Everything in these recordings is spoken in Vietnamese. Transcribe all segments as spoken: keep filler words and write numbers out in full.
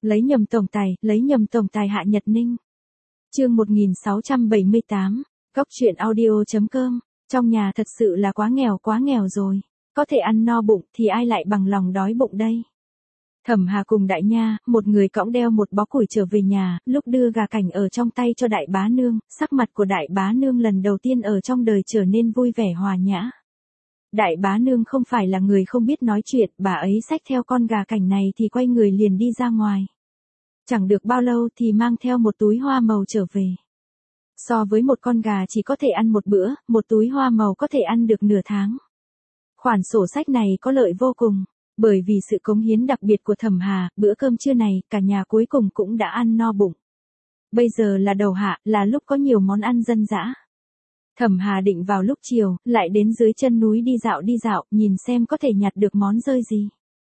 Lấy nhầm tổng tài, lấy nhầm tổng tài Hạ Nhật Ninh. Chương một nghìn sáu trăm bảy mươi tám, Góc truyện audio chấm com. Trong nhà thật sự là quá nghèo quá nghèo rồi. Có thể ăn no bụng thì ai lại bằng lòng đói bụng đây. Thẩm Hà cùng Đại Nha, một người cõng đeo một bó củi trở về nhà, lúc đưa gà cảnh ở trong tay cho Đại Bá Nương, sắc mặt của Đại Bá Nương lần đầu tiên ở trong đời trở nên vui vẻ hòa nhã. Đại Bá Nương không phải là người không biết nói chuyện, bà ấy xách theo con gà cảnh này thì quay người liền đi ra ngoài. Chẳng được bao lâu thì mang theo một túi hoa màu trở về. So với một con gà chỉ có thể ăn một bữa, một túi hoa màu có thể ăn được nửa tháng. Khoản sổ sách này có lợi vô cùng, bởi vì sự cống hiến đặc biệt của Thẩm Hà, bữa cơm trưa này cả nhà cuối cùng cũng đã ăn no bụng. Bây giờ là đầu hạ, là lúc có nhiều món ăn dân dã. Thẩm Hà định vào lúc chiều, lại đến dưới chân núi đi dạo đi dạo, nhìn xem có thể nhặt được món rơi gì.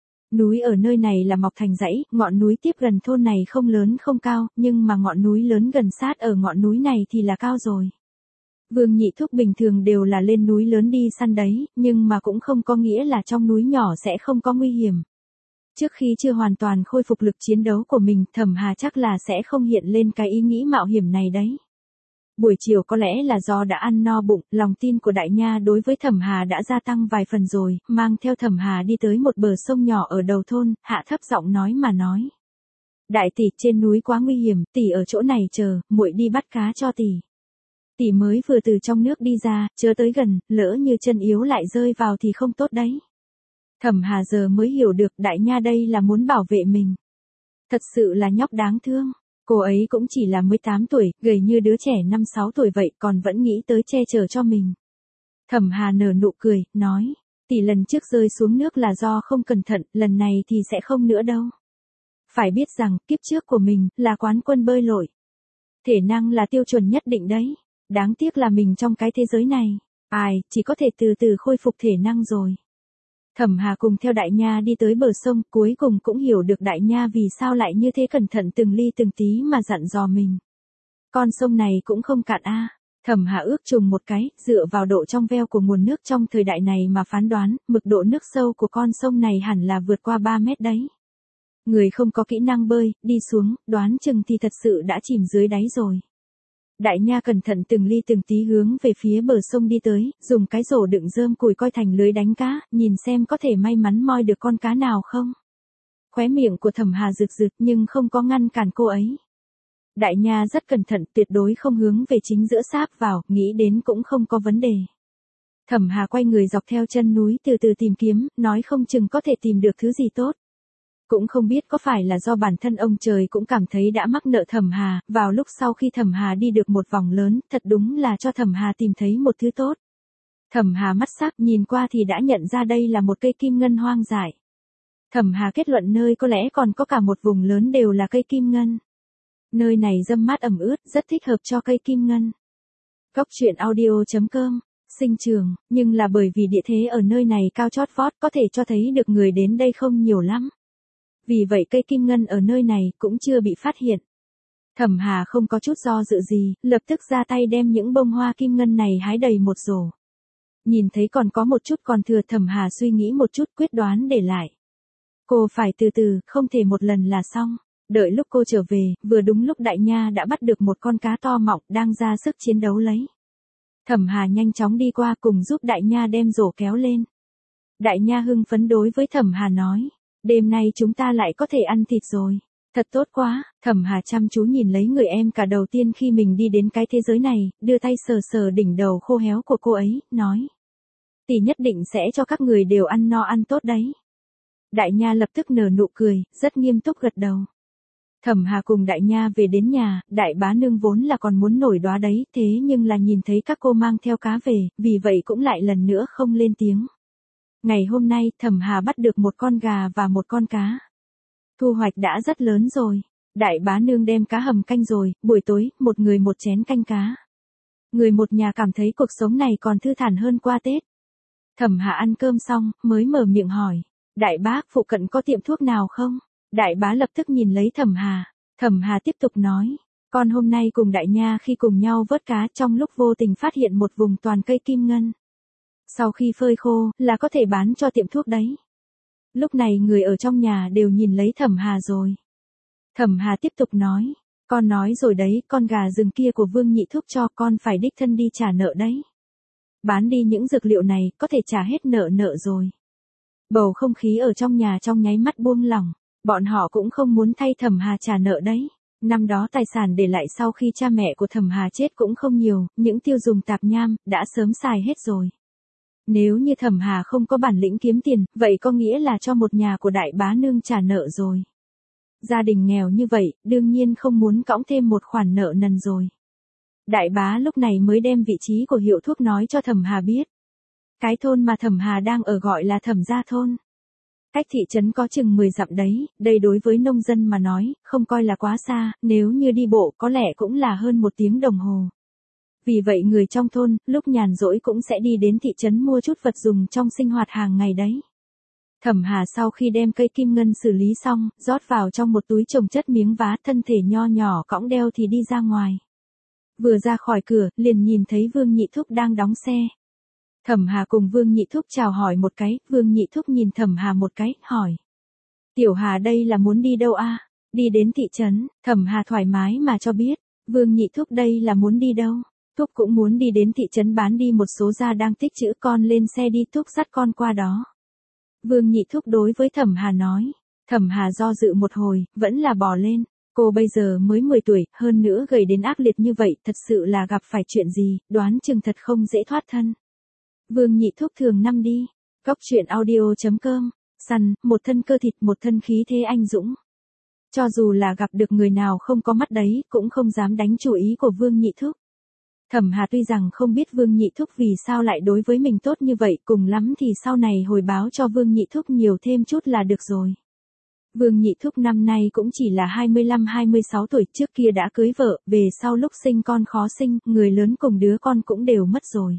Núi ở nơi này là mọc thành dãy, ngọn núi tiếp gần thôn này không lớn không cao, nhưng mà ngọn núi lớn gần sát ở ngọn núi này thì là cao rồi. Vương Nhị Thúc bình thường đều là lên núi lớn đi săn đấy, nhưng mà cũng không có nghĩa là trong núi nhỏ sẽ không có nguy hiểm. Trước khi chưa hoàn toàn khôi phục lực chiến đấu của mình, Thẩm Hà chắc là sẽ không hiện lên cái ý nghĩ mạo hiểm này đấy. Buổi chiều có lẽ là do đã ăn no bụng, lòng tin của Đại Nha đối với Thẩm Hà đã gia tăng vài phần rồi, mang theo Thẩm Hà đi tới một bờ sông nhỏ ở đầu thôn, hạ thấp giọng nói mà nói. Đại tỷ, trên núi quá nguy hiểm, tỷ ở chỗ này chờ, muội đi bắt cá cho tỷ. Tỷ mới vừa từ trong nước đi ra, chớ tới gần, lỡ như chân yếu lại rơi vào thì không tốt đấy. Thẩm Hà giờ mới hiểu được Đại Nha đây là muốn bảo vệ mình. Thật sự là nhóc đáng thương. Cô ấy cũng chỉ là mười tám tuổi, gầy như đứa trẻ năm sáu tuổi vậy, còn vẫn nghĩ tới che chở cho mình. Thẩm Hà nở nụ cười, nói, tỷ lần trước rơi xuống nước là do không cẩn thận, lần này thì sẽ không nữa đâu. Phải biết rằng, kiếp trước của mình, là quán quân bơi lội. Thể năng là tiêu chuẩn nhất định đấy. Đáng tiếc là mình trong cái thế giới này. Ai, chỉ có thể từ từ khôi phục thể năng rồi. Thẩm Hà cùng theo Đại Nha đi tới bờ sông, cuối cùng cũng hiểu được Đại Nha vì sao lại như thế cẩn thận từng ly từng tí mà dặn dò mình. Con sông này cũng không cạn a. À. Thẩm Hà ước chừng một cái, dựa vào độ trong veo của nguồn nước trong thời đại này mà phán đoán, mực độ nước sâu của con sông này hẳn là vượt qua ba mét đấy. Người không có kỹ năng bơi, đi xuống, đoán chừng thì thật sự đã chìm dưới đáy rồi. Đại Nha cẩn thận từng ly từng tí hướng về phía bờ sông đi tới, dùng cái rổ đựng rơm cùi coi thành lưới đánh cá, nhìn xem có thể may mắn moi được con cá nào không. Khóe miệng của Thẩm Hà rực rực nhưng không có ngăn cản cô ấy. Đại Nha rất cẩn thận, tuyệt đối không hướng về chính giữa sáp vào, nghĩ đến cũng không có vấn đề. Thẩm Hà quay người dọc theo chân núi từ từ tìm kiếm, nói không chừng có thể tìm được thứ gì tốt. Cũng không biết có phải là do bản thân ông trời cũng cảm thấy đã mắc nợ Thẩm Hà, vào lúc sau khi Thẩm Hà đi được một vòng lớn, thật đúng là cho Thẩm Hà tìm thấy một thứ tốt. Thẩm Hà mắt sắc nhìn qua thì đã nhận ra đây là một cây kim ngân hoang dại. Thẩm Hà kết luận nơi có lẽ còn có cả một vùng lớn đều là cây kim ngân. Nơi này râm mát ẩm ướt, rất thích hợp cho cây kim ngân. Góc truyện audio chấm com. Sinh trường, nhưng là bởi vì địa thế ở nơi này cao chót vót có thể cho thấy được người đến đây không nhiều lắm. Vì vậy cây kim ngân ở nơi này cũng chưa bị phát hiện. Thẩm Hà không có chút do dự gì, lập tức ra tay đem những bông hoa kim ngân này hái đầy một rổ. Nhìn thấy còn có một chút còn thừa, Thẩm Hà suy nghĩ một chút quyết đoán để lại. Cô phải từ từ, không thể một lần là xong. Đợi lúc cô trở về, vừa đúng lúc Đại Nha đã bắt được một con cá to mọng đang ra sức chiến đấu lấy. Thẩm Hà nhanh chóng đi qua cùng giúp Đại Nha đem rổ kéo lên. Đại Nha hưng phấn đối với Thẩm Hà nói. Đêm nay chúng ta lại có thể ăn thịt rồi. Thật tốt quá. Thẩm Hà chăm chú nhìn lấy người em cả đầu tiên khi mình đi đến cái thế giới này, đưa tay sờ sờ đỉnh đầu khô héo của cô ấy, nói. Tỷ nhất định sẽ cho các người đều ăn no ăn tốt đấy. Đại Nha lập tức nở nụ cười, rất nghiêm túc gật đầu. Thẩm Hà cùng Đại Nha về đến nhà, Đại Bá Nương vốn là còn muốn nổi đoá đấy, thế nhưng là nhìn thấy các cô mang theo cá về, vì vậy cũng lại lần nữa không lên tiếng. Ngày hôm nay, Thẩm Hà bắt được một con gà và một con cá. Thu hoạch đã rất lớn rồi. Đại Bá Nương đem cá hầm canh rồi, buổi tối, một người một chén canh cá. Người một nhà cảm thấy cuộc sống này còn thư thản hơn qua Tết. Thẩm Hà ăn cơm xong, mới mở miệng hỏi. Đại bá, phụ cận có tiệm thuốc nào không? Đại bá lập tức nhìn lấy Thẩm Hà. Thẩm Hà tiếp tục nói. Con hôm nay cùng Đại Nha khi cùng nhau vớt cá trong lúc vô tình phát hiện một vùng toàn cây kim ngân. Sau khi phơi khô, là có thể bán cho tiệm thuốc đấy. Lúc này người ở trong nhà đều nhìn lấy Thẩm Hà rồi. Thẩm Hà tiếp tục nói, con nói rồi đấy, con gà rừng kia của Vương Nhị Thúc cho con phải đích thân đi trả nợ đấy. Bán đi những dược liệu này, có thể trả hết nợ nợ rồi. Bầu không khí ở trong nhà trong nháy mắt buông lỏng, bọn họ cũng không muốn thay Thẩm Hà trả nợ đấy. Năm đó tài sản để lại sau khi cha mẹ của Thẩm Hà chết cũng không nhiều, những tiêu dùng tạp nham, đã sớm xài hết rồi. Nếu như Thẩm Hà không có bản lĩnh kiếm tiền, vậy có nghĩa là cho một nhà của đại bá nương trả nợ rồi. Gia đình nghèo như vậy, đương nhiên không muốn cõng thêm một khoản nợ nần rồi. Đại bá lúc này mới đem vị trí của hiệu thuốc nói cho Thẩm Hà biết. Cái thôn mà Thẩm Hà đang ở gọi là Thẩm Gia thôn. Cách thị trấn có chừng mười dặm đấy, đây đối với nông dân mà nói, không coi là quá xa, nếu như đi bộ có lẽ cũng là hơn một tiếng đồng hồ. Vì vậy người trong thôn, lúc nhàn rỗi cũng sẽ đi đến thị trấn mua chút vật dùng trong sinh hoạt hàng ngày đấy. Thẩm Hà sau khi đem cây kim ngân xử lý xong, rót vào trong một túi trồng chất miếng vá, thân thể nho nhỏ cõng đeo thì đi ra ngoài. Vừa ra khỏi cửa, liền nhìn thấy Vương Nhị Thúc đang đóng xe. Thẩm Hà cùng Vương Nhị Thúc chào hỏi một cái, Vương Nhị Thúc nhìn Thẩm Hà một cái, hỏi. Tiểu Hà đây là muốn đi đâu a? Đi đến thị trấn, Thẩm Hà thoải mái mà cho biết, Vương Nhị Thúc đây là muốn đi đâu? Thúc cũng muốn đi đến thị trấn bán đi một số gia đang tích trữ, con lên xe đi, Thúc dắt con qua đó. Vương Nhị Thúc đối với Thẩm Hà nói. Thẩm Hà do dự một hồi, vẫn là bỏ lên. Cô bây giờ mới mười tuổi, hơn nữa gầy đến ác liệt như vậy, thật sự là gặp phải chuyện gì, đoán chừng thật không dễ thoát thân. Vương Nhị Thúc thường năm đi. Cóc truyện audio chấm com. Săn, một thân cơ thịt, một thân khí thế anh dũng. Cho dù là gặp được người nào không có mắt đấy, cũng không dám đánh chủ ý của Vương Nhị Thúc. Thẩm Hà tuy rằng không biết Vương Nhị Thúc vì sao lại đối với mình tốt như vậy, cùng lắm thì sau này hồi báo cho Vương Nhị Thúc nhiều thêm chút là được rồi. Vương Nhị Thúc năm nay cũng chỉ là hai mươi lăm hai mươi sáu tuổi, trước kia đã cưới vợ, về sau lúc sinh con khó sinh, người lớn cùng đứa con cũng đều mất rồi.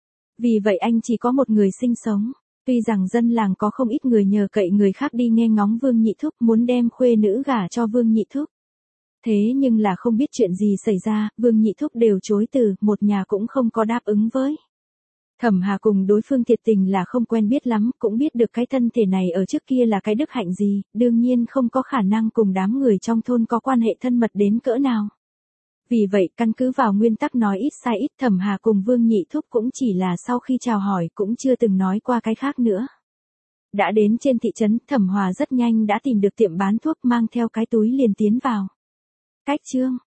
Vì vậy anh chỉ có một người sinh sống. Tuy rằng dân làng có không ít người nhờ cậy người khác đi nghe ngóng Vương Nhị Thúc, muốn đem khuê nữ gả cho Vương Nhị Thúc. Thế nhưng là không biết chuyện gì xảy ra, Vương Nhị Thúc đều chối từ, một nhà cũng không có đáp ứng với. Thẩm Hà cùng đối phương thiệt tình là không quen biết lắm, cũng biết được cái thân thể này ở trước kia là cái đức hạnh gì, đương nhiên không có khả năng cùng đám người trong thôn có quan hệ thân mật đến cỡ nào. Vì vậy, căn cứ vào nguyên tắc nói ít sai ít, Thẩm Hà cùng Vương Nhị Thúc cũng chỉ là sau khi chào hỏi cũng chưa từng nói qua cái khác nữa. Đã đến trên thị trấn, Thẩm Hòa rất nhanh đã tìm được tiệm bán thuốc, mang theo cái túi liền tiến vào. Cách chương